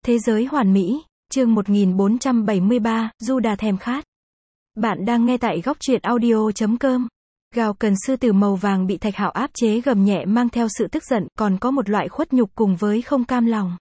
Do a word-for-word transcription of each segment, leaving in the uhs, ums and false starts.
Thế giới hoàn mỹ, chương một nghìn bốn trăm bảy mươi ba, Du Đà thèm khát. Bạn đang nghe tại góc truyện audio chấm com. Gào cần sư tử màu vàng bị Thạch Hạo áp chế gầm nhẹ mang theo sự tức giận, còn có một loại khuất nhục cùng với không cam lòng.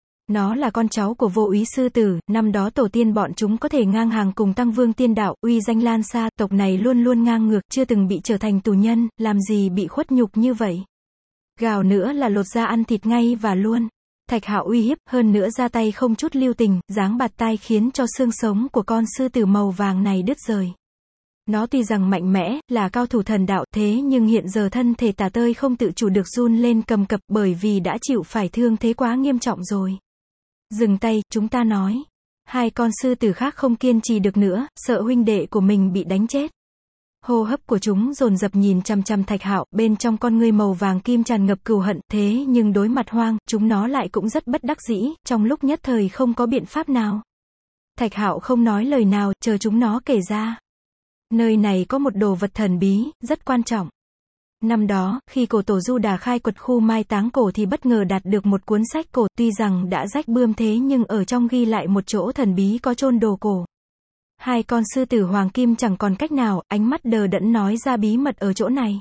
Nó là con cháu của vô úy sư tử, năm đó tổ tiên bọn chúng có thể ngang hàng cùng Tăng Vương tiên đạo, uy danh lan xa, tộc này luôn luôn ngang ngược, chưa từng bị trở thành tù nhân, làm gì bị khuất nhục như vậy. Gào nữa là lột da ăn thịt ngay và luôn. Thạch Hạo uy hiếp, hơn nữa ra tay không chút lưu tình, giáng bạt tai khiến cho xương sống của con sư tử màu vàng này đứt rời. Nó tuy rằng mạnh mẽ, là cao thủ thần đạo, thế nhưng hiện giờ thân thể tả tơi không tự chủ được run lên cầm cập bởi vì đã chịu phải thương thế quá nghiêm trọng rồi. Dừng tay, chúng ta nói. Hai con sư tử khác không kiên trì được nữa, sợ huynh đệ của mình bị đánh chết. Hô hấp của chúng dồn dập nhìn chằm chằm Thạch Hạo, bên trong con ngươi màu vàng kim tràn ngập cừu hận, thế nhưng đối mặt Hoang, chúng nó lại cũng rất bất đắc dĩ, trong lúc nhất thời không có biện pháp nào. Thạch Hạo không nói lời nào, chờ chúng nó kể ra. Nơi này có một đồ vật thần bí, rất quan trọng. Năm đó, khi cổ tổ Du Đà khai quật khu mai táng cổ thì bất ngờ đạt được một cuốn sách cổ, tuy rằng đã rách bươm thế nhưng ở trong ghi lại một chỗ thần bí có chôn đồ cổ. Hai con sư tử hoàng kim chẳng còn cách nào, ánh mắt đờ đẫn nói ra bí mật ở chỗ này.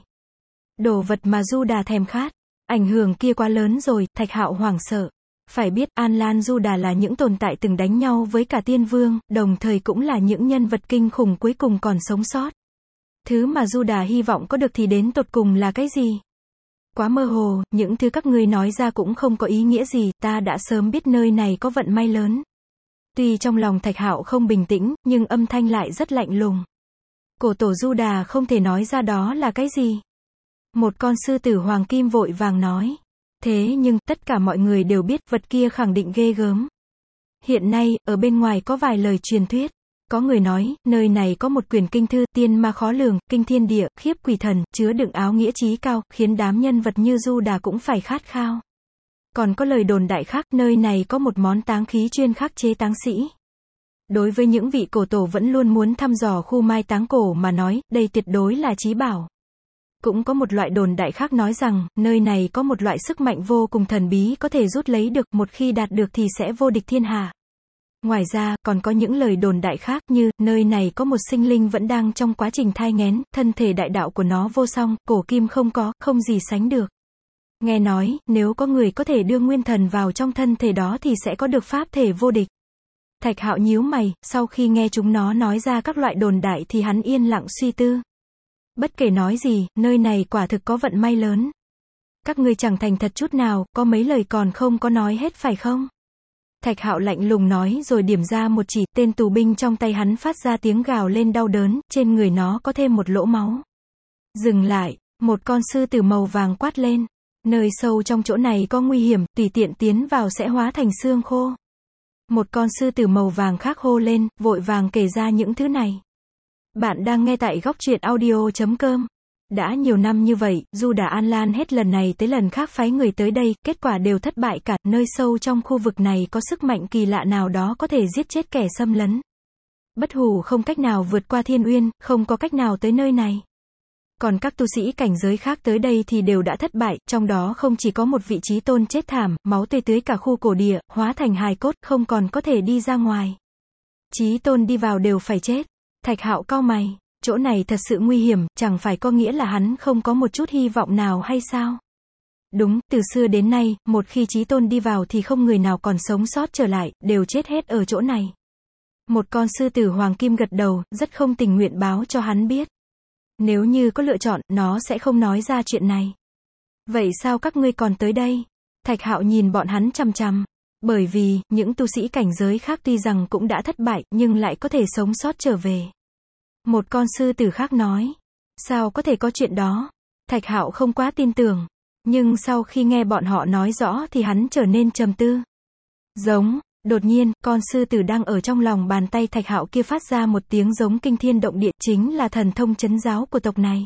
Đồ vật mà Du Đà thèm khát. Ảnh hưởng kia quá lớn rồi, Thạch Hạo hoảng sợ. Phải biết, An Lan Du Đà là những tồn tại từng đánh nhau với cả tiên vương, đồng thời cũng là những nhân vật kinh khủng cuối cùng còn sống sót. Thứ mà Du Đà hy vọng có được thì đến tột cùng là cái gì? Quá mơ hồ, những thứ các ngươi nói ra cũng không có ý nghĩa gì, ta đã sớm biết nơi này có vận may lớn. Tuy trong lòng Thạch Hạo không bình tĩnh, nhưng âm thanh lại rất lạnh lùng. Cổ tổ Du Đà không thể nói ra đó là cái gì. Một con sư tử hoàng kim vội vàng nói. Thế nhưng, tất cả mọi người đều biết vật kia khẳng định ghê gớm. Hiện nay, ở bên ngoài có vài lời truyền thuyết. Có người nói, nơi này có một quyển kinh thư, tiên ma khó lường, kinh thiên địa, khiếp quỷ thần, chứa đựng áo nghĩa chí cao, khiến đám nhân vật như Du Đà cũng phải khát khao. Còn có lời đồn đại khác, nơi này có một món táng khí chuyên khắc chế táng sĩ. Đối với những vị cổ tổ vẫn luôn muốn thăm dò khu mai táng cổ mà nói, đây tuyệt đối là chí bảo. Cũng có một loại đồn đại khác nói rằng, nơi này có một loại sức mạnh vô cùng thần bí có thể rút lấy được, một khi đạt được thì sẽ vô địch thiên hạ. Ngoài ra, còn có những lời đồn đại khác như, nơi này có một sinh linh vẫn đang trong quá trình thai nghén, thân thể đại đạo của nó vô song, cổ kim không có, không gì sánh được. Nghe nói, nếu có người có thể đưa nguyên thần vào trong thân thể đó thì sẽ có được pháp thể vô địch. Thạch Hạo nhíu mày, sau khi nghe chúng nó nói ra các loại đồn đại thì hắn yên lặng suy tư. Bất kể nói gì, nơi này quả thực có vận may lớn. Các ngươi chẳng thành thật chút nào, có mấy lời còn không có nói hết phải không? Thạch Hạo lạnh lùng nói rồi điểm ra một chỉ, tên tù binh trong tay hắn phát ra tiếng gào lên đau đớn, trên người nó có thêm một lỗ máu. Dừng lại, một con sư tử màu vàng quát lên. Nơi sâu trong chỗ này có nguy hiểm, tùy tiện tiến vào sẽ hóa thành xương khô. Một con sư tử màu vàng khác hô lên, vội vàng kể ra những thứ này. Bạn đang nghe tại góc truyện audio chấm com. Đã nhiều năm như vậy, Du Đà An Lan hết lần này tới lần khác phái người tới đây, kết quả đều thất bại cả, nơi sâu trong khu vực này có sức mạnh kỳ lạ nào đó có thể giết chết kẻ xâm lấn. Bất hủ không cách nào vượt qua thiên uyên, không có cách nào tới nơi này. Còn các tu sĩ cảnh giới khác tới đây thì đều đã thất bại, trong đó không chỉ có một vị chí tôn chết thảm, máu tươi tưới cả khu cổ địa, hóa thành hài cốt, không còn có thể đi ra ngoài. Chí tôn đi vào đều phải chết. Thạch Hạo cau mày, chỗ này thật sự nguy hiểm, chẳng phải có nghĩa là hắn không có một chút hy vọng nào hay sao? Đúng, từ xưa đến nay, một khi chí tôn đi vào thì không người nào còn sống sót trở lại, đều chết hết ở chỗ này. Một con sư tử hoàng kim gật đầu, rất không tình nguyện báo cho hắn biết. Nếu như có lựa chọn, nó sẽ không nói ra chuyện này. Vậy sao các ngươi còn tới đây? Thạch Hạo nhìn bọn hắn chằm chằm. Bởi vì, những tu sĩ cảnh giới khác tuy rằng cũng đã thất bại, nhưng lại có thể sống sót trở về. Một con sư tử khác nói. Sao có thể có chuyện đó? Thạch Hạo không quá tin tưởng. Nhưng sau khi nghe bọn họ nói rõ thì hắn trở nên trầm tư. Giống. Đột nhiên, con sư tử đang ở trong lòng bàn tay Thạch Hạo kia phát ra một tiếng giống kinh thiên động địa, chính là thần thông trấn giáo của tộc này.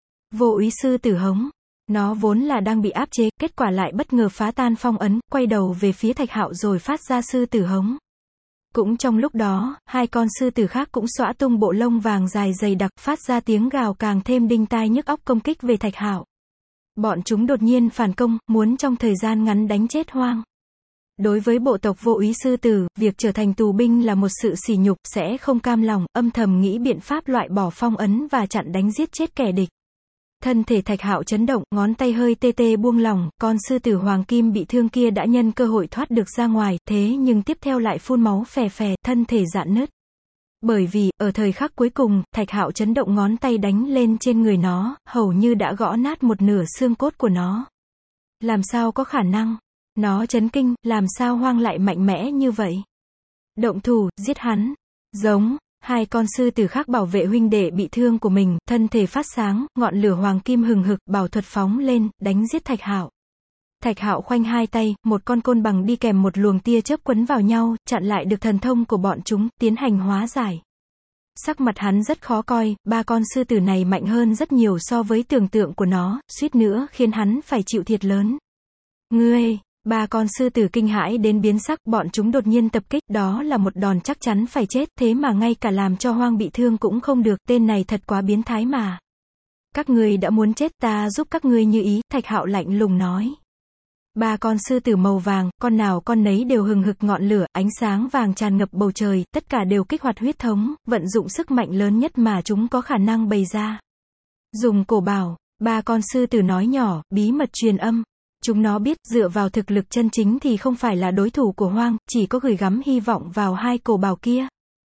Vô úy sư tử hống. Nó vốn là đang bị áp chế, kết quả lại bất ngờ phá tan phong ấn, quay đầu về phía Thạch Hạo rồi phát ra sư tử hống. Cũng trong lúc đó, hai con sư tử khác cũng xõa tung bộ lông vàng dài dày đặc, phát ra tiếng gào càng thêm đinh tai nhức óc công kích về Thạch Hạo. Bọn chúng đột nhiên phản công, muốn trong thời gian ngắn đánh chết Hoang. Đối với bộ tộc vô úy sư tử, việc trở thành tù binh là một sự sỉ nhục, sẽ không cam lòng, âm thầm nghĩ biện pháp loại bỏ phong ấn và chặn đánh giết chết kẻ địch. Thân thể Thạch Hạo chấn động, ngón tay hơi tê tê buông lỏng, con sư tử hoàng kim bị thương kia đã nhân cơ hội thoát được ra ngoài, thế nhưng tiếp theo lại phun máu phè phè, thân thể rạn nứt. Bởi vì, ở thời khắc cuối cùng, Thạch Hạo chấn động ngón tay đánh lên trên người nó, hầu như đã gõ nát một nửa xương cốt của nó. Làm sao có khả năng? Nó chấn kinh, làm sao Hoang lại mạnh mẽ như vậy? Động thủ, giết hắn. Giống, hai con sư tử khác bảo vệ huynh đệ bị thương của mình, thân thể phát sáng, ngọn lửa hoàng kim hừng hực, bảo thuật phóng lên, đánh giết Thạch Hạo. Thạch Hạo khoanh hai tay, một con côn bằng đi kèm một luồng tia chớp quấn vào nhau, chặn lại được thần thông của bọn chúng, tiến hành hóa giải. Sắc mặt hắn rất khó coi, ba con sư tử này mạnh hơn rất nhiều so với tưởng tượng của nó, suýt nữa khiến hắn phải chịu thiệt lớn. Ngươi, ba con sư tử kinh hãi đến biến sắc, bọn chúng đột nhiên tập kích, đó là một đòn chắc chắn phải chết, thế mà ngay cả làm cho Hoang bị thương cũng không được, tên này thật quá biến thái mà. Các ngươi đã muốn chết, ta giúp các ngươi như ý, Thạch Hạo lạnh lùng nói. Ba con sư tử màu vàng, con nào con nấy đều hừng hực ngọn lửa, ánh sáng vàng tràn ngập bầu trời, tất cả đều kích hoạt huyết thống, vận dụng sức mạnh lớn nhất mà chúng có khả năng bày ra. Dùng cổ bảo, ba con sư tử nói nhỏ, bí mật truyền âm. Chúng nó biết, dựa vào thực lực chân chính thì không phải là đối thủ của Hoang, chỉ có gửi gắm hy vọng vào hai cổ bảo kia.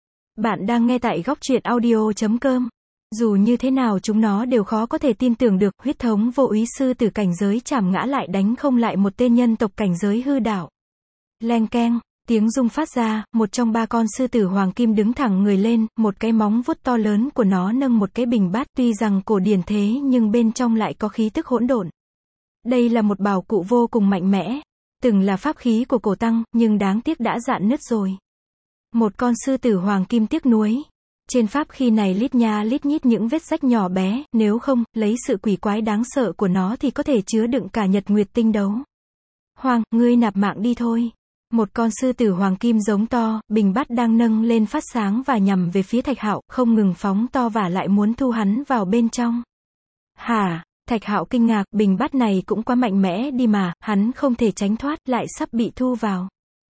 Bạn đang nghe tại góc truyện audio chấm com. Dù như thế nào chúng nó đều khó có thể tin tưởng được, huyết thống vô úy sư tử cảnh giới chảm ngã lại đánh không lại một tên nhân tộc cảnh giới hư đảo. Leng keng, tiếng rung phát ra, một trong ba con sư tử hoàng kim đứng thẳng người lên, một cái móng vuốt to lớn của nó nâng một cái bình bát, tuy rằng cổ điển thế nhưng bên trong lại có khí tức hỗn độn. Đây là một bảo cụ vô cùng mạnh mẽ, từng là pháp khí của cổ tăng, nhưng đáng tiếc đã rạn nứt rồi. Một con sư tử hoàng kim tiếc nuối. Trên pháp khí này lít nha lít nhít những vết rách nhỏ bé, nếu không, lấy sự quỷ quái đáng sợ của nó thì có thể chứa đựng cả nhật nguyệt tinh đấu. Hoang, ngươi nạp mạng đi thôi. Một con sư tử hoàng kim giống to, bình bát đang nâng lên phát sáng và nhằm về phía Thạch Hạo, không ngừng phóng to và lại muốn thu hắn vào bên trong. Hả? Thạch Hạo kinh ngạc, bình bát này cũng quá mạnh mẽ đi mà, hắn không thể tránh thoát, lại sắp bị thu vào.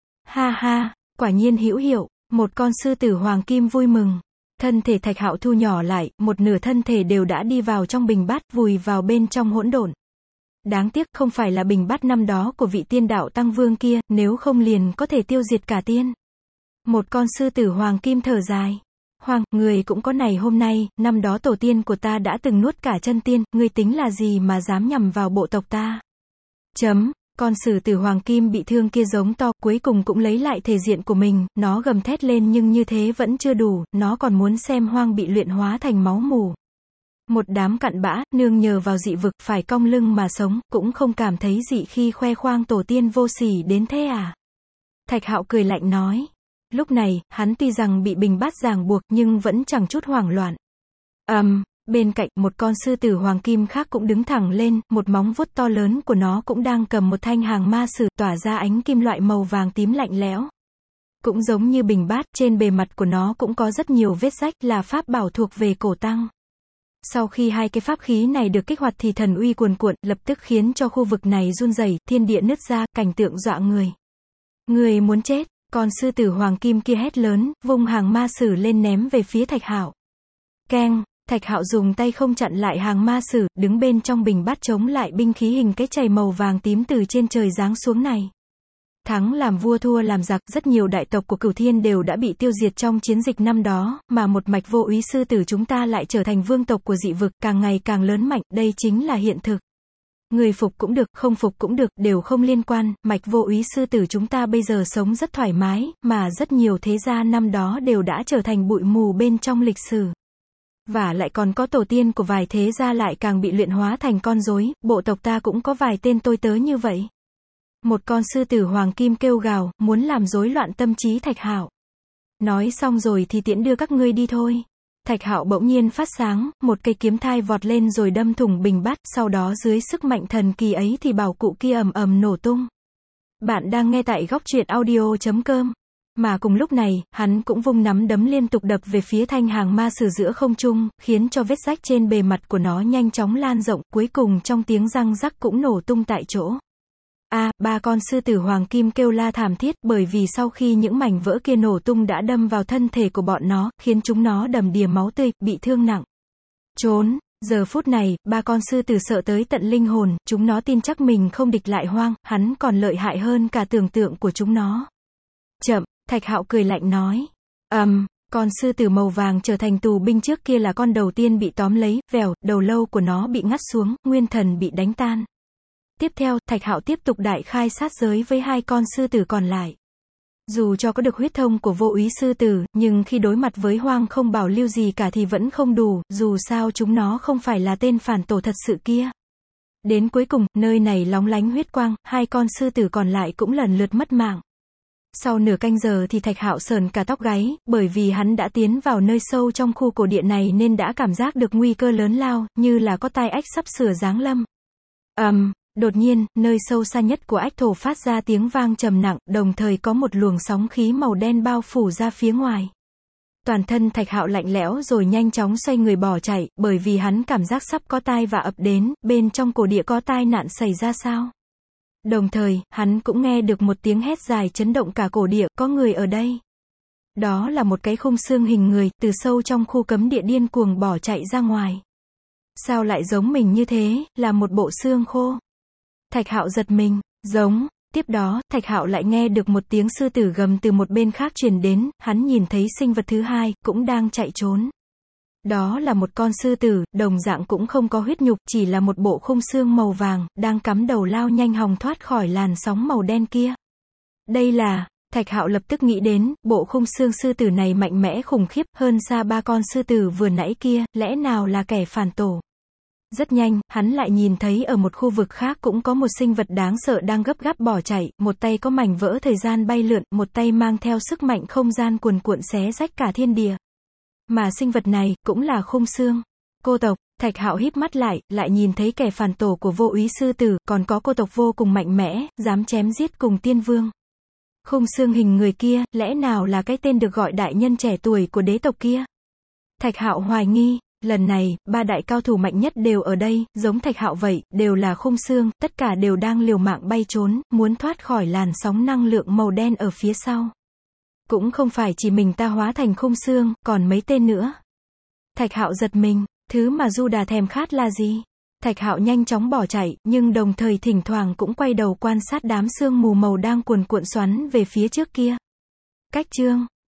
Ha ha, quả nhiên hữu hiệu, một con sư tử hoàng kim vui mừng. Thân thể Thạch Hạo thu nhỏ lại, một nửa thân thể đều đã đi vào trong bình bát, vùi vào bên trong hỗn độn. Đáng tiếc không phải là bình bát năm đó của vị tiên đạo tăng vương kia, nếu không liền có thể tiêu diệt cả tiên. Một con sư tử hoàng kim thở dài. Hoang, người cũng có này hôm nay, năm đó tổ tiên của ta đã từng nuốt cả chân tiên, ngươi tính là gì mà dám nhằm vào bộ tộc ta? Chấm, con sư tử hoàng kim bị thương kia giống to, cuối cùng cũng lấy lại thể diện của mình, nó gầm thét lên nhưng như thế vẫn chưa đủ, nó còn muốn xem Hoang bị luyện hóa thành máu mù. Một đám cặn bã, nương nhờ vào dị vực, phải cong lưng mà sống, cũng không cảm thấy dị khi khoe khoang tổ tiên vô sỉ đến thế à? Thạch Hạo cười lạnh nói. Lúc này, hắn tuy rằng bị bình bát ràng buộc nhưng vẫn chẳng chút hoảng loạn. Ầm, um, bên cạnh, một con sư tử hoàng kim khác cũng đứng thẳng lên, một móng vuốt to lớn của nó cũng đang cầm một thanh hàng ma sử, tỏa ra ánh kim loại màu vàng tím lạnh lẽo. Cũng giống như bình bát, trên bề mặt của nó cũng có rất nhiều vết rách, là pháp bảo thuộc về cổ tăng. Sau khi hai cái pháp khí này được kích hoạt thì thần uy cuồn cuộn, lập tức khiến cho khu vực này run rẩy, thiên địa nứt ra, cảnh tượng dọa người. Người muốn chết? Con sư tử hoàng kim kia hét lớn, vung hàng ma sử lên ném về phía Thạch Hạo. Keng, Thạch Hạo dùng tay không chặn lại hàng ma sử, đứng bên trong bình bát chống lại binh khí hình cái chày màu vàng tím từ trên trời giáng xuống này. Thắng làm vua thua làm giặc, rất nhiều đại tộc của Cửu Thiên đều đã bị tiêu diệt trong chiến dịch năm đó, mà một mạch vô úy sư tử chúng ta lại trở thành vương tộc của dị vực, càng ngày càng lớn mạnh, đây chính là hiện thực. Người phục cũng được, không phục cũng được, đều không liên quan, mạch vô úy sư tử chúng ta bây giờ sống rất thoải mái, mà rất nhiều thế gia năm đó đều đã trở thành bụi mù bên trong lịch sử. Và lại còn có tổ tiên của vài thế gia lại càng bị luyện hóa thành con rối, bộ tộc ta cũng có vài tên tôi tớ như vậy. Một con sư tử hoàng kim kêu gào, muốn làm rối loạn tâm trí Thạch Hạo. Nói xong rồi thì tiễn đưa các ngươi đi thôi. Thạch Hạo bỗng nhiên phát sáng, một cây kiếm thai vọt lên rồi đâm thủng bình bát, sau đó dưới sức mạnh thần kỳ ấy thì bảo cụ kia ầm ầm nổ tung. Bạn đang nghe tại góc truyện audio chấm com. Mà cùng lúc này, hắn cũng vung nắm đấm liên tục đập về phía thanh hàng ma sử giữa không trung, khiến cho vết rách trên bề mặt của nó nhanh chóng lan rộng, cuối cùng trong tiếng răng rắc cũng nổ tung tại chỗ. A, ba con sư tử hoàng kim kêu la thảm thiết, bởi vì sau khi những mảnh vỡ kia nổ tung đã đâm vào thân thể của bọn nó, khiến chúng nó đầm đìa máu tươi, bị thương nặng. Trốn. Giờ phút này, ba con sư tử sợ tới tận linh hồn, chúng nó tin chắc mình không địch lại Hoang, hắn còn lợi hại hơn cả tưởng tượng của chúng nó. Chậm, Thạch Hạo cười lạnh nói. Ầm, um, con sư tử màu vàng trở thành tù binh trước kia là con đầu tiên bị tóm lấy, vèo, đầu lâu của nó bị ngắt xuống, nguyên thần bị đánh tan. Tiếp theo, Thạch Hạo tiếp tục đại khai sát giới với hai con sư tử còn lại. Dù cho có được huyết thông của vô úy sư tử, nhưng khi đối mặt với Hoang không bảo lưu gì cả thì vẫn không đủ, dù sao chúng nó không phải là tên phản tổ thật sự kia. Đến cuối cùng, nơi này lóng lánh huyết quang, hai con sư tử còn lại cũng lần lượt mất mạng. Sau nửa canh giờ thì Thạch Hạo sờn cả tóc gáy, bởi vì hắn đã tiến vào nơi sâu trong khu cổ địa này nên đã cảm giác được nguy cơ lớn lao, như là có tai ách sắp sửa giáng lâm. Ầm. Um, Đột nhiên, nơi sâu xa nhất của ách thổ phát ra tiếng vang trầm nặng, đồng thời có một luồng sóng khí màu đen bao phủ ra phía ngoài. Toàn thân Thạch Hạo lạnh lẽo rồi nhanh chóng xoay người bỏ chạy, bởi vì hắn cảm giác sắp có tai vạ ập đến, bên trong cổ địa có tai nạn xảy ra sao. Đồng thời, hắn cũng nghe được một tiếng hét dài chấn động cả cổ địa, có người ở đây. Đó là một cái khung xương hình người, từ sâu trong khu cấm địa điên cuồng bỏ chạy ra ngoài. Sao lại giống mình như thế, là một bộ xương khô. Thạch Hạo giật mình, giống. Tiếp đó, Thạch Hạo lại nghe được một tiếng sư tử gầm từ một bên khác truyền đến, hắn nhìn thấy sinh vật thứ hai, cũng đang chạy trốn. Đó là một con sư tử, đồng dạng cũng không có huyết nhục, chỉ là một bộ khung xương màu vàng, đang cắm đầu lao nhanh hòng thoát khỏi làn sóng màu đen kia. Đây là, Thạch Hạo lập tức nghĩ đến, bộ khung xương sư tử này mạnh mẽ khủng khiếp, hơn xa ba con sư tử vừa nãy kia, lẽ nào là kẻ phản tổ. Rất nhanh, hắn lại nhìn thấy ở một khu vực khác cũng có một sinh vật đáng sợ đang gấp gáp bỏ chạy, một tay có mảnh vỡ thời gian bay lượn, một tay mang theo sức mạnh không gian cuồn cuộn xé rách cả thiên địa. Mà sinh vật này, cũng là khung xương. Cô tộc. Thạch Hạo híp mắt lại, lại nhìn thấy kẻ phản tổ của vô úy sư tử, còn có cô tộc vô cùng mạnh mẽ, dám chém giết cùng tiên vương. Khung xương hình người kia, lẽ nào là cái tên được gọi đại nhân trẻ tuổi của đế tộc kia? Thạch Hạo hoài nghi. Lần này, ba đại cao thủ mạnh nhất đều ở đây, giống Thạch Hạo vậy, đều là khung xương, tất cả đều đang liều mạng bay trốn, muốn thoát khỏi làn sóng năng lượng màu đen ở phía sau. Cũng không phải chỉ mình ta hóa thành khung xương, còn mấy tên nữa. Thạch Hạo giật mình, thứ mà Du Đà thèm khát là gì? Thạch Hạo nhanh chóng bỏ chạy, nhưng đồng thời thỉnh thoảng cũng quay đầu quan sát đám sương mù màu đang cuồn cuộn xoắn về phía trước kia. Cách chương